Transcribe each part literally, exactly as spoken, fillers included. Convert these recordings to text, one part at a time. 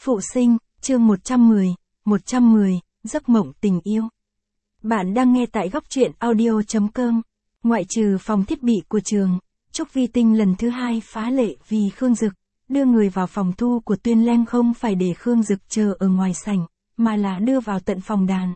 Phụ sinh, chương một trăm mười, một trăm mười, giấc mộng tình yêu. Bạn đang nghe tại góc truyện audio chấm com. Ngoại trừ phòng thiết bị của trường, Trúc Vi Tinh lần thứ hai phá lệ vì Khương Dực, đưa người vào phòng thu của Tuyên Leng không phải để Khương Dực chờ ở ngoài sảnh, mà là đưa vào tận phòng đàn.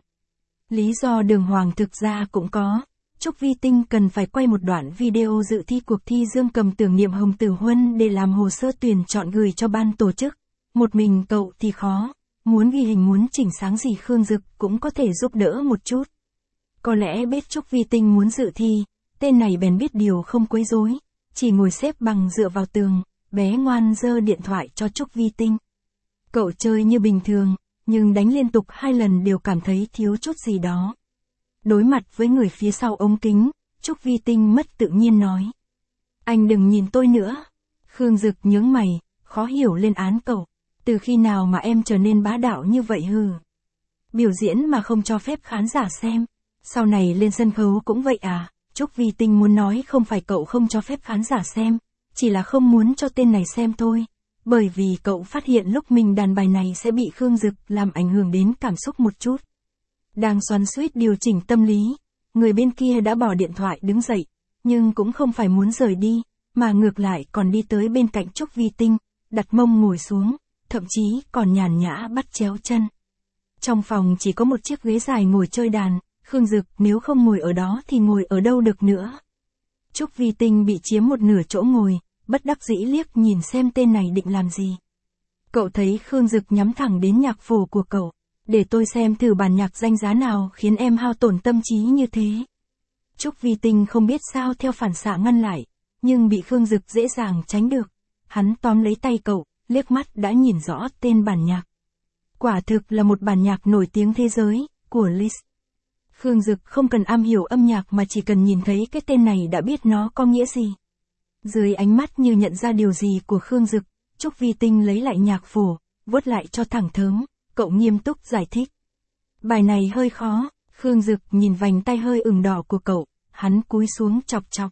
Lý do đường hoàng thực ra cũng có. Trúc Vi Tinh cần phải quay một đoạn video dự thi cuộc thi dương cầm tưởng niệm Hồng Tử Huân để làm hồ sơ tuyển chọn gửi cho ban tổ chức. Một mình cậu thì khó, muốn ghi hình muốn chỉnh sáng gì Khương Dực cũng có thể giúp đỡ một chút. Có lẽ biết Trúc Vi Tinh muốn dự thi, tên này bèn biết điều không quấy rối, chỉ ngồi xếp bằng dựa vào tường, bé ngoan giơ điện thoại cho Trúc Vi Tinh. Cậu chơi như bình thường, nhưng đánh liên tục hai lần đều cảm thấy thiếu chút gì đó. Đối mặt với người phía sau ống kính, Trúc Vi Tinh mất tự nhiên nói. Anh đừng nhìn tôi nữa. Khương Dực nhướng mày, khó hiểu lên án cậu. Từ khi nào mà em trở nên bá đạo như vậy hừ? Biểu diễn mà không cho phép khán giả xem. Sau này lên sân khấu cũng vậy à? Trúc Vi Tinh muốn nói không phải cậu không cho phép khán giả xem, chỉ là không muốn cho tên này xem thôi. Bởi vì cậu phát hiện lúc mình đàn bài này sẽ bị Khương Dực làm ảnh hưởng đến cảm xúc một chút. Đang xoắn xuýt điều chỉnh tâm lý, người bên kia đã bỏ điện thoại đứng dậy, nhưng cũng không phải muốn rời đi, mà ngược lại còn đi tới bên cạnh Trúc Vi Tinh, đặt mông ngồi xuống, thậm chí còn nhàn nhã bắt chéo chân. Trong phòng chỉ có một chiếc ghế dài ngồi chơi đàn, Khương Dực nếu không ngồi ở đó thì ngồi ở đâu được nữa. Trúc Vi Tinh bị chiếm một nửa chỗ ngồi, bất đắc dĩ liếc nhìn xem tên này định làm gì. Cậu thấy Khương Dực nhắm thẳng đến nhạc phổ của cậu. Để tôi xem thử bản nhạc danh giá nào khiến em hao tổn tâm trí như thế. Trúc Vi Tinh không biết sao theo phản xạ ngăn lại, nhưng bị Khương Dực dễ dàng tránh được. Hắn tóm lấy tay cậu, liếc mắt đã nhìn rõ tên bản nhạc. Quả thực là một bản nhạc nổi tiếng thế giới, của Liszt. Khương Dực không cần am hiểu âm nhạc mà chỉ cần nhìn thấy cái tên này đã biết nó có nghĩa gì. Dưới ánh mắt như nhận ra điều gì của Khương Dực, Trúc Vi Tinh lấy lại nhạc phổ, vuốt lại cho thẳng thớm. Cậu nghiêm túc giải thích. Bài này hơi khó. Khương Dực nhìn vành tay hơi ửng đỏ của cậu, hắn cúi xuống chọc chọc.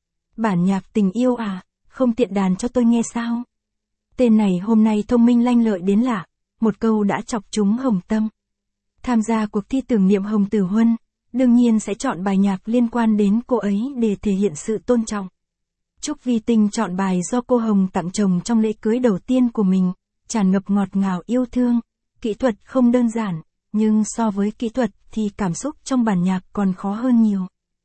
Bản nhạc tình yêu à, không tiện đàn cho tôi nghe sao? Tên này hôm nay thông minh lanh lợi đến lạ, một câu đã chọc trúng hồng tâm. Tham gia cuộc thi tưởng niệm Hồng Tử Huân, đương nhiên sẽ chọn bài nhạc liên quan đến cô ấy để thể hiện sự tôn trọng. Trúc Vi Tinh chọn bài do cô Hồng tặng chồng trong lễ cưới đầu tiên của mình, tràn ngập ngọt ngào yêu thương. Kỹ thuật không đơn giản, nhưng so với kỹ thuật thì cảm xúc trong bản nhạc còn khó hơn nhiều.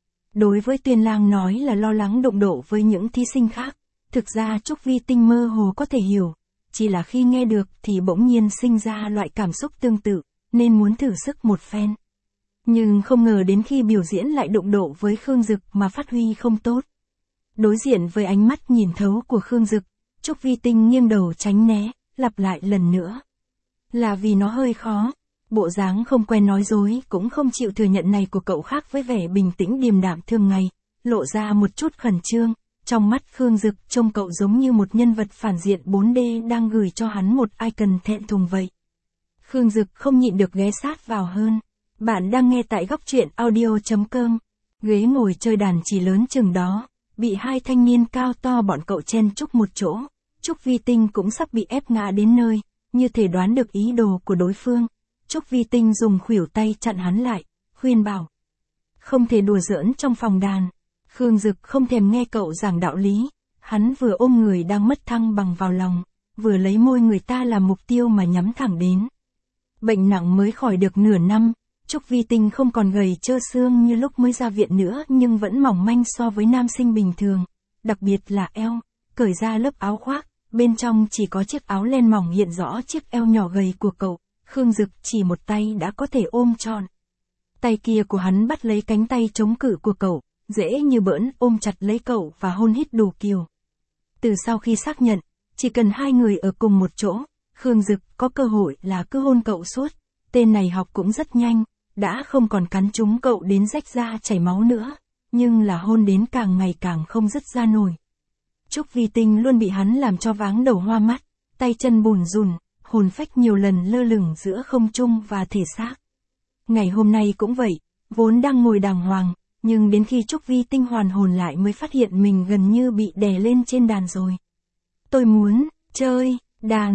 Đối với Tuyên Lang nói là lo lắng đụng độ với những thí sinh khác, thực ra Trúc Vi Tinh mơ hồ có thể hiểu, chỉ là khi nghe được thì bỗng nhiên sinh ra loại cảm xúc tương tự, nên muốn thử sức một phen. Nhưng không ngờ đến khi biểu diễn lại đụng độ với Khương Dực mà phát huy không tốt. Đối diện với ánh mắt nhìn thấu của Khương Dực, Trúc Vi Tinh nghiêng đầu tránh né, lặp lại lần nữa. Là vì nó hơi khó, bộ dáng không quen nói dối cũng không chịu thừa nhận này của cậu khác với vẻ bình tĩnh điềm đạm thường ngày, lộ ra một chút khẩn trương, trong mắt Khương Dực trông cậu giống như một nhân vật phản diện bốn D đang gửi cho hắn một icon thẹn thùng vậy. Khương Dực không nhịn được ghé sát vào hơn. Bạn đang nghe tại góc truyện audio chấm com. Ghế ngồi chơi đàn chỉ lớn chừng đó, bị hai thanh niên cao to bọn cậu chen chúc một chỗ, Trúc Vi Tinh cũng sắp bị ép ngã đến nơi. Như thể đoán được ý đồ của đối phương, Trúc Vi Tinh dùng khuỷu tay chặn hắn lại, khuyên bảo. Không thể đùa giỡn trong phòng đàn. Khương Dực không thèm nghe cậu giảng đạo lý, hắn vừa ôm người đang mất thăng bằng vào lòng, vừa lấy môi người ta làm mục tiêu mà nhắm thẳng đến. Bệnh nặng mới khỏi được nửa năm, Trúc Vi Tinh không còn gầy trơ xương như lúc mới ra viện nữa nhưng vẫn mỏng manh so với nam sinh bình thường, đặc biệt là eo, cởi ra lớp áo khoác. Bên trong chỉ có chiếc áo len mỏng hiện rõ chiếc eo nhỏ gầy của cậu, Khương Dực chỉ một tay đã có thể ôm trọn. Tay kia của hắn bắt lấy cánh tay chống cự của cậu, dễ như bỡn ôm chặt lấy cậu và hôn hít đủ kiểu. Từ sau khi xác nhận, chỉ cần hai người ở cùng một chỗ, Khương Dực có cơ hội là cứ hôn cậu suốt, tên này học cũng rất nhanh, đã không còn cắn trúng cậu đến rách da chảy máu nữa, nhưng là hôn đến càng ngày càng không dứt ra nổi. Trúc Vi Tinh luôn bị hắn làm cho váng đầu hoa mắt, tay chân bùn rùn, hồn phách nhiều lần lơ lửng giữa không trung và thể xác. Ngày hôm nay cũng vậy, vốn đang ngồi đàng hoàng, nhưng đến khi Trúc Vi Tinh hoàn hồn lại mới phát hiện mình gần như bị đè lên trên đàn rồi. Tôi muốn chơi đàn.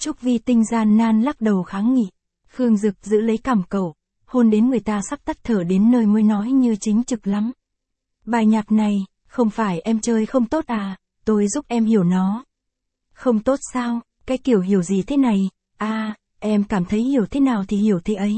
Trúc Vi Tinh gian nan lắc đầu kháng nghị. Khương Dực giữ lấy cằm cậu, hôn đến người ta sắp tắt thở đến nơi mới nói như chính trực lắm. Bài nhạc này, không phải em chơi không tốt à, tôi giúp em hiểu nó. Không tốt sao, cái kiểu hiểu gì thế này, à, em cảm thấy hiểu thế nào thì hiểu thế ấy.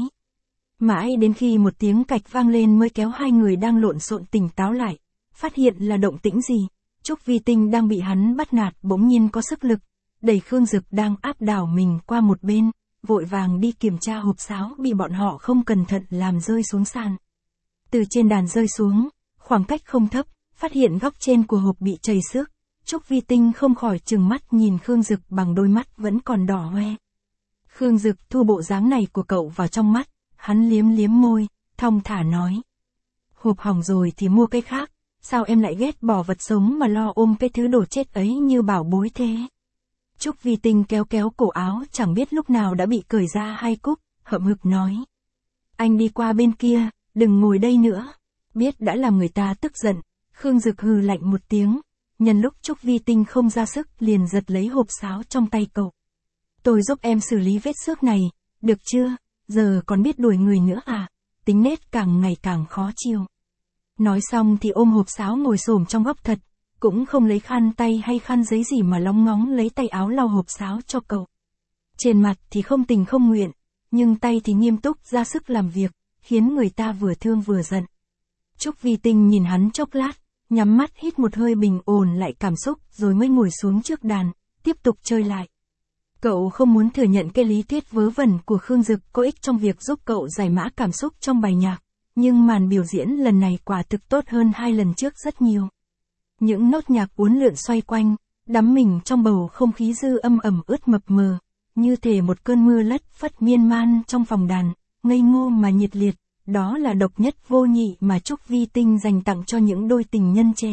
Mãi đến khi một tiếng cạch vang lên mới kéo hai người đang lộn xộn tỉnh táo lại, phát hiện là động tĩnh gì. Trúc Vi Tinh đang bị hắn bắt nạt bỗng nhiên có sức lực, đẩy Khương Dực đang áp đảo mình qua một bên, vội vàng đi kiểm tra hộp sáo bị bọn họ không cẩn thận làm rơi xuống sàn. Từ trên đàn rơi xuống, khoảng cách không thấp, phát hiện góc trên của hộp bị chảy xước. Trúc Vi Tinh không khỏi trừng mắt nhìn Khương Dực bằng đôi mắt vẫn còn đỏ hoe. Khương Dực thu bộ dáng này của cậu vào trong mắt, hắn liếm liếm môi, thong thả nói. Hộp hỏng rồi thì mua cái khác, sao em lại ghét bỏ vật sống mà lo ôm cái thứ đồ chết ấy như bảo bối thế. Trúc Vi Tinh kéo kéo cổ áo chẳng biết lúc nào đã bị cởi ra hai cúc, hậm hực nói. Anh đi qua bên kia, đừng ngồi đây nữa. Biết đã làm người ta tức giận, Khương Dực hừ lạnh một tiếng, nhân lúc Trúc Vi Tinh không ra sức liền giật lấy hộp sáo trong tay cậu. Tôi giúp em xử lý vết xước này, được chưa, giờ còn biết đuổi người nữa à, tính nết càng ngày càng khó chịu. Nói xong thì ôm hộp sáo ngồi xổm trong góc thật, cũng không lấy khăn tay hay khăn giấy gì mà lóng ngóng lấy tay áo lau hộp sáo cho cậu. Trên mặt thì không tình không nguyện, nhưng tay thì nghiêm túc ra sức làm việc, khiến người ta vừa thương vừa giận. Trúc Vi Tinh nhìn hắn chốc lát, nhắm mắt hít một hơi bình ổn lại cảm xúc rồi mới ngồi xuống trước đàn, tiếp tục chơi lại. Cậu không muốn thừa nhận cái lý thuyết vớ vẩn của Khương Dực có ích trong việc giúp cậu giải mã cảm xúc trong bài nhạc, nhưng màn biểu diễn lần này quả thực tốt hơn hai lần trước rất nhiều. Những nốt nhạc uốn lượn xoay quanh, đắm mình trong bầu không khí dư âm ẩm ướt mập mờ, như thể một cơn mưa lất phất miên man trong phòng đàn, ngây ngô mà nhiệt liệt, đó là độc nhất vô nhị mà Trúc Vi Tinh dành tặng cho những đôi tình nhân trẻ.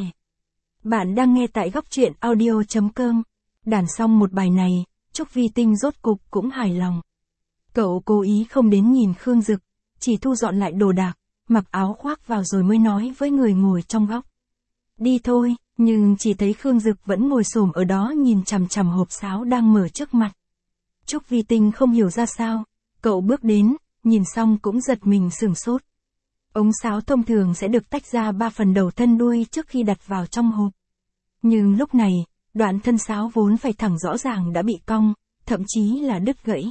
Bạn đang nghe tại góc truyện audio chấm com. Đàn xong một bài này, Trúc Vi Tinh rốt cục cũng hài lòng. Cậu cố ý không đến nhìn Khương Dực, chỉ thu dọn lại đồ đạc, mặc áo khoác vào rồi mới nói với người ngồi trong góc. Đi thôi, nhưng chỉ thấy Khương Dực vẫn ngồi xổm ở đó nhìn chằm chằm hộp sáo đang mở trước mặt. Trúc Vi Tinh không hiểu ra sao, cậu bước đến, nhìn xong cũng giật mình sửng sốt. Ống sáo thông thường sẽ được tách ra ba phần đầu thân đuôi trước khi đặt vào trong hộp. Nhưng lúc này, đoạn thân sáo vốn phải thẳng rõ ràng đã bị cong, thậm chí là đứt gãy.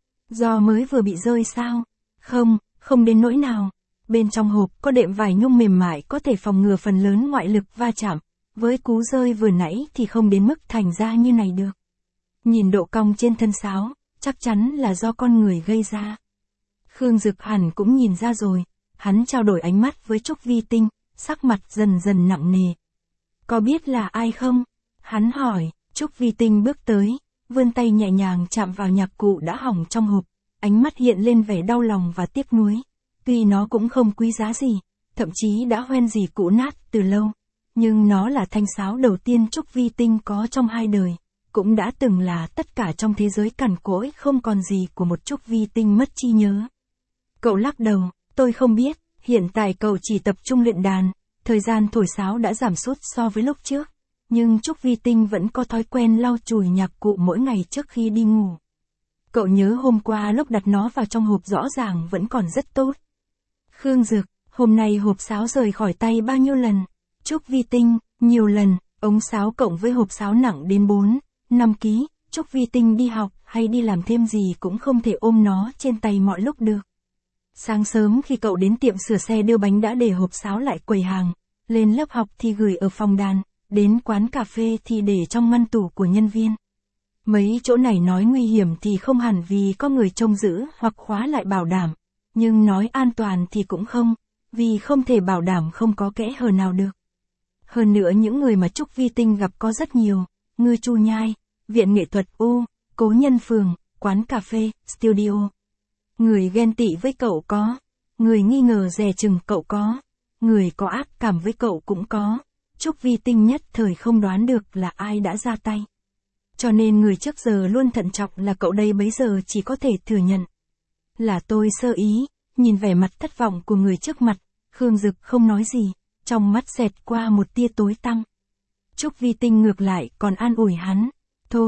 Do mới vừa bị rơi sao? Không, không đến nỗi nào. Bên trong hộp có đệm vải nhung mềm mại có thể phòng ngừa phần lớn ngoại lực va chạm, với cú rơi vừa nãy thì không đến mức thành ra như này được. Nhìn độ cong trên thân sáo, chắc chắn là do con người gây ra. Khương Dực hẳn cũng nhìn ra rồi, hắn trao đổi ánh mắt với Trúc Vi Tinh, sắc mặt dần dần nặng nề. Có biết là ai không? Hắn hỏi. Trúc Vi Tinh bước tới, vươn tay nhẹ nhàng chạm vào nhạc cụ đã hỏng trong hộp, ánh mắt hiện lên vẻ đau lòng và tiếc nuối. Tuy nó cũng không quý giá gì, thậm chí đã hoen gì cũ nát từ lâu, nhưng nó là thanh sáo đầu tiên Trúc Vi Tinh có trong hai đời, cũng đã từng là tất cả trong thế giới cằn cỗi không còn gì của một Trúc Vi Tinh mất trí nhớ. Cậu lắc đầu, tôi không biết, hiện tại cậu chỉ tập trung luyện đàn, thời gian thổi sáo đã giảm sút so với lúc trước, nhưng Trúc Vi Tinh vẫn có thói quen lau chùi nhạc cụ mỗi ngày trước khi đi ngủ. Cậu nhớ hôm qua lúc đặt nó vào trong hộp rõ ràng vẫn còn rất tốt. Khương Dực, hôm nay hộp sáo rời khỏi tay bao nhiêu lần? Trúc Vi Tinh, nhiều lần, ống sáo cộng với hộp sáo nặng đến bốn, năm ký, Trúc Vi Tinh đi học hay đi làm thêm gì cũng không thể ôm nó trên tay mọi lúc được. Sáng sớm khi cậu đến tiệm sửa xe đưa bánh đã để hộp sáo lại quầy hàng, lên lớp học thì gửi ở phòng đàn, đến quán cà phê thì để trong ngăn tủ của nhân viên. Mấy chỗ này nói nguy hiểm thì không hẳn vì có người trông giữ hoặc khóa lại bảo đảm, nhưng nói an toàn thì cũng không, vì không thể bảo đảm không có kẽ hở nào được. Hơn nữa những người mà Trúc Vi Tinh gặp có rất nhiều, Ngư Chu Nhai, Viện Nghệ thuật U, Cố Nhân Phường, quán cà phê, studio. Người ghen tị với cậu có, người nghi ngờ dè chừng cậu có, người có ác cảm với cậu cũng có. Trúc Vi Tinh nhất thời không đoán được là ai đã ra tay. Cho nên người trước giờ luôn thận trọng là cậu đây bấy giờ chỉ có thể thừa nhận. Là tôi sơ ý, nhìn vẻ mặt thất vọng của người trước mặt, Khương Dực không nói gì, trong mắt xẹt qua một tia tối tăm. Trúc Vi Tinh ngược lại còn an ủi hắn, thôi,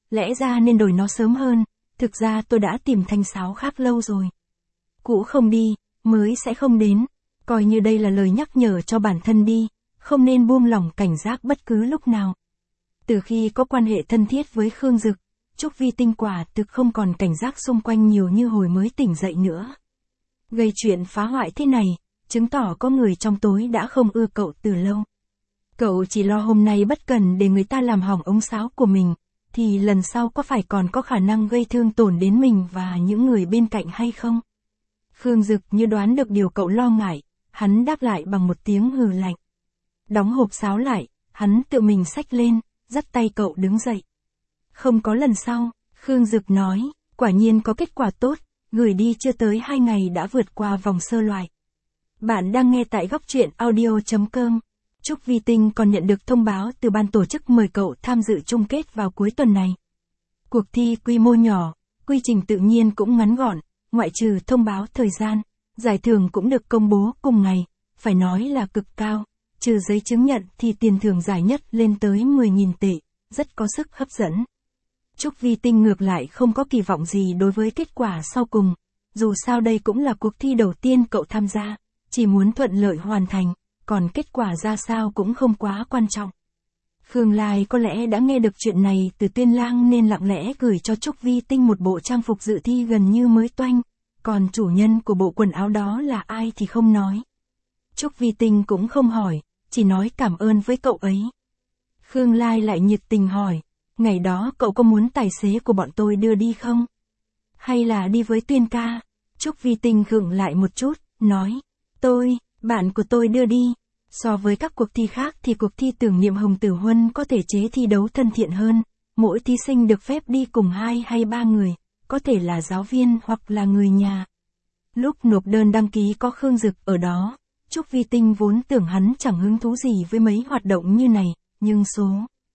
lẽ ra nên đổi nó sớm hơn, thực ra tôi đã tìm thanh sáo khác lâu rồi. Cũ không đi, mới sẽ không đến, coi như đây là lời nhắc nhở cho bản thân đi, không nên buông lỏng cảnh giác bất cứ lúc nào. Từ khi có quan hệ thân thiết với Khương Dực, Trúc Vi Tinh quả thực không còn cảnh giác xung quanh nhiều như hồi mới tỉnh dậy nữa. Gây chuyện phá hoại thế này, chứng tỏ có người trong tối đã không ưa cậu từ lâu. Cậu chỉ lo hôm nay bất cần để người ta làm hỏng ống sáo của mình, thì lần sau có phải còn có khả năng gây thương tổn đến mình và những người bên cạnh hay không? Khương Dực như đoán được điều cậu lo ngại, hắn đáp lại bằng một tiếng hừ lạnh. Đóng hộp sáo lại, hắn tự mình xách lên, dắt tay cậu đứng dậy. Không có lần sau, Khương Dực nói, quả nhiên có kết quả tốt, gửi đi chưa tới hai ngày đã vượt qua vòng sơ loại. Bạn đang nghe tại góc truyện audio chấm com. Trúc Vi Tinh còn nhận được thông báo từ ban tổ chức mời cậu tham dự chung kết vào cuối tuần này. Cuộc thi quy mô nhỏ, quy trình tự nhiên cũng ngắn gọn, ngoại trừ thông báo thời gian, giải thưởng cũng được công bố cùng ngày, phải nói là cực cao, trừ giấy chứng nhận thì tiền thưởng giải nhất lên tới mười nghìn tệ, rất có sức hấp dẫn. Trúc Vi Tinh ngược lại không có kỳ vọng gì đối với kết quả sau cùng, dù sao đây cũng là cuộc thi đầu tiên cậu tham gia, chỉ muốn thuận lợi hoàn thành, còn kết quả ra sao cũng không quá quan trọng. Khương Lai có lẽ đã nghe được chuyện này từ Tuyên Lang nên lặng lẽ gửi cho Trúc Vi Tinh một bộ trang phục dự thi gần như mới toanh, còn chủ nhân của bộ quần áo đó là ai thì không nói. Trúc Vi Tinh cũng không hỏi, chỉ nói cảm ơn với cậu ấy. Khương Lai lại nhiệt tình hỏi, ngày đó cậu có muốn tài xế của bọn tôi đưa đi không? Hay là đi với Tuyên ca? Trúc Vi Tinh khựng lại một chút, nói, tôi, bạn của tôi đưa đi. So với các cuộc thi khác thì cuộc thi tưởng niệm Hồng Tử Huân có thể chế thi đấu thân thiện hơn, mỗi thí sinh được phép đi cùng hai hay ba người, có thể là giáo viên hoặc là người nhà. Lúc nộp đơn đăng ký có Khương Dực ở đó, Trúc Vi Tinh vốn tưởng hắn chẳng hứng thú gì với mấy hoạt động như này, nhưng số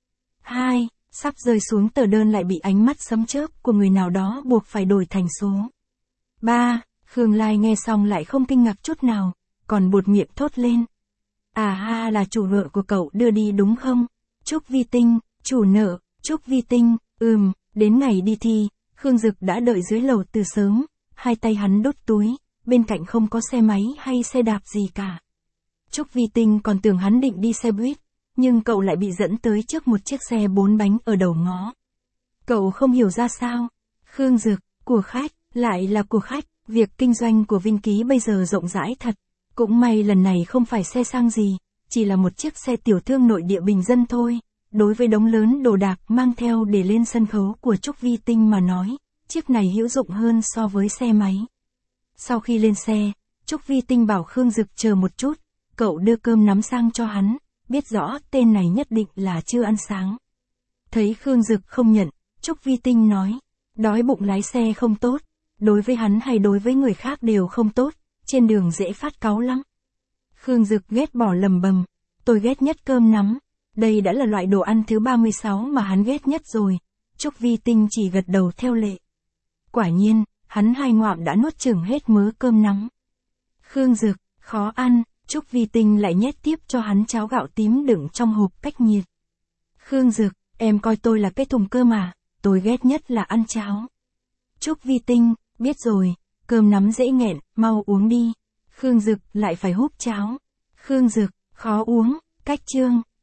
hai, sắp rơi xuống tờ đơn lại bị ánh mắt sấm chớp của người nào đó buộc phải đổi thành số ba. Khương Lai nghe xong lại không kinh ngạc chút nào, còn buột miệng thốt lên. À ha, là chủ nợ của cậu đưa đi đúng không? Trúc Vi Tinh, chủ nợ, Trúc Vi Tinh, ừm, đến ngày đi thi, Khương Dực đã đợi dưới lầu từ sớm, hai tay hắn đút túi, bên cạnh không có xe máy hay xe đạp gì cả. Trúc Vi Tinh còn tưởng hắn định đi xe buýt, nhưng cậu lại bị dẫn tới trước một chiếc xe bốn bánh ở đầu ngõ. Cậu không hiểu ra sao. Khương Dực, của khách, lại là của khách, việc kinh doanh của Vinh Ký bây giờ rộng rãi thật. Cũng may lần này không phải xe sang gì, chỉ là một chiếc xe tiểu thương nội địa bình dân thôi. Đối với đống lớn đồ đạc mang theo để lên sân khấu của Trúc Vi Tinh mà nói, chiếc này hữu dụng hơn so với xe máy. Sau khi lên xe, Trúc Vi Tinh bảo Khương Dực chờ một chút, cậu đưa cơm nắm sang cho hắn, biết rõ tên này nhất định là chưa ăn sáng. Thấy Khương Dực không nhận, Trúc Vi Tinh nói, đói bụng lái xe không tốt, đối với hắn hay đối với người khác đều không tốt, trên đường dễ phát cáu lắm. Khương Dực ghét bỏ lầm bầm, tôi ghét nhất cơm nắm, đây đã là loại đồ ăn thứ ba mươi sáu mà hắn ghét nhất rồi. Trúc Vi Tinh chỉ gật đầu theo lệ. Quả nhiên, hắn hai ngoạm đã nuốt chửng hết mớ cơm nắm. Khương Dực, khó ăn, Trúc Vi Tinh lại nhét tiếp cho hắn cháo gạo tím đựng trong hộp cách nhiệt. Khương Dực, em coi tôi là cái thùng cơm à, tôi ghét nhất là ăn cháo. Trúc Vi Tinh, biết rồi, cơm nắm dễ nghẹn, mau uống đi. Khương Dực lại phải húp cháo. Khương Dực, khó uống, cách chương.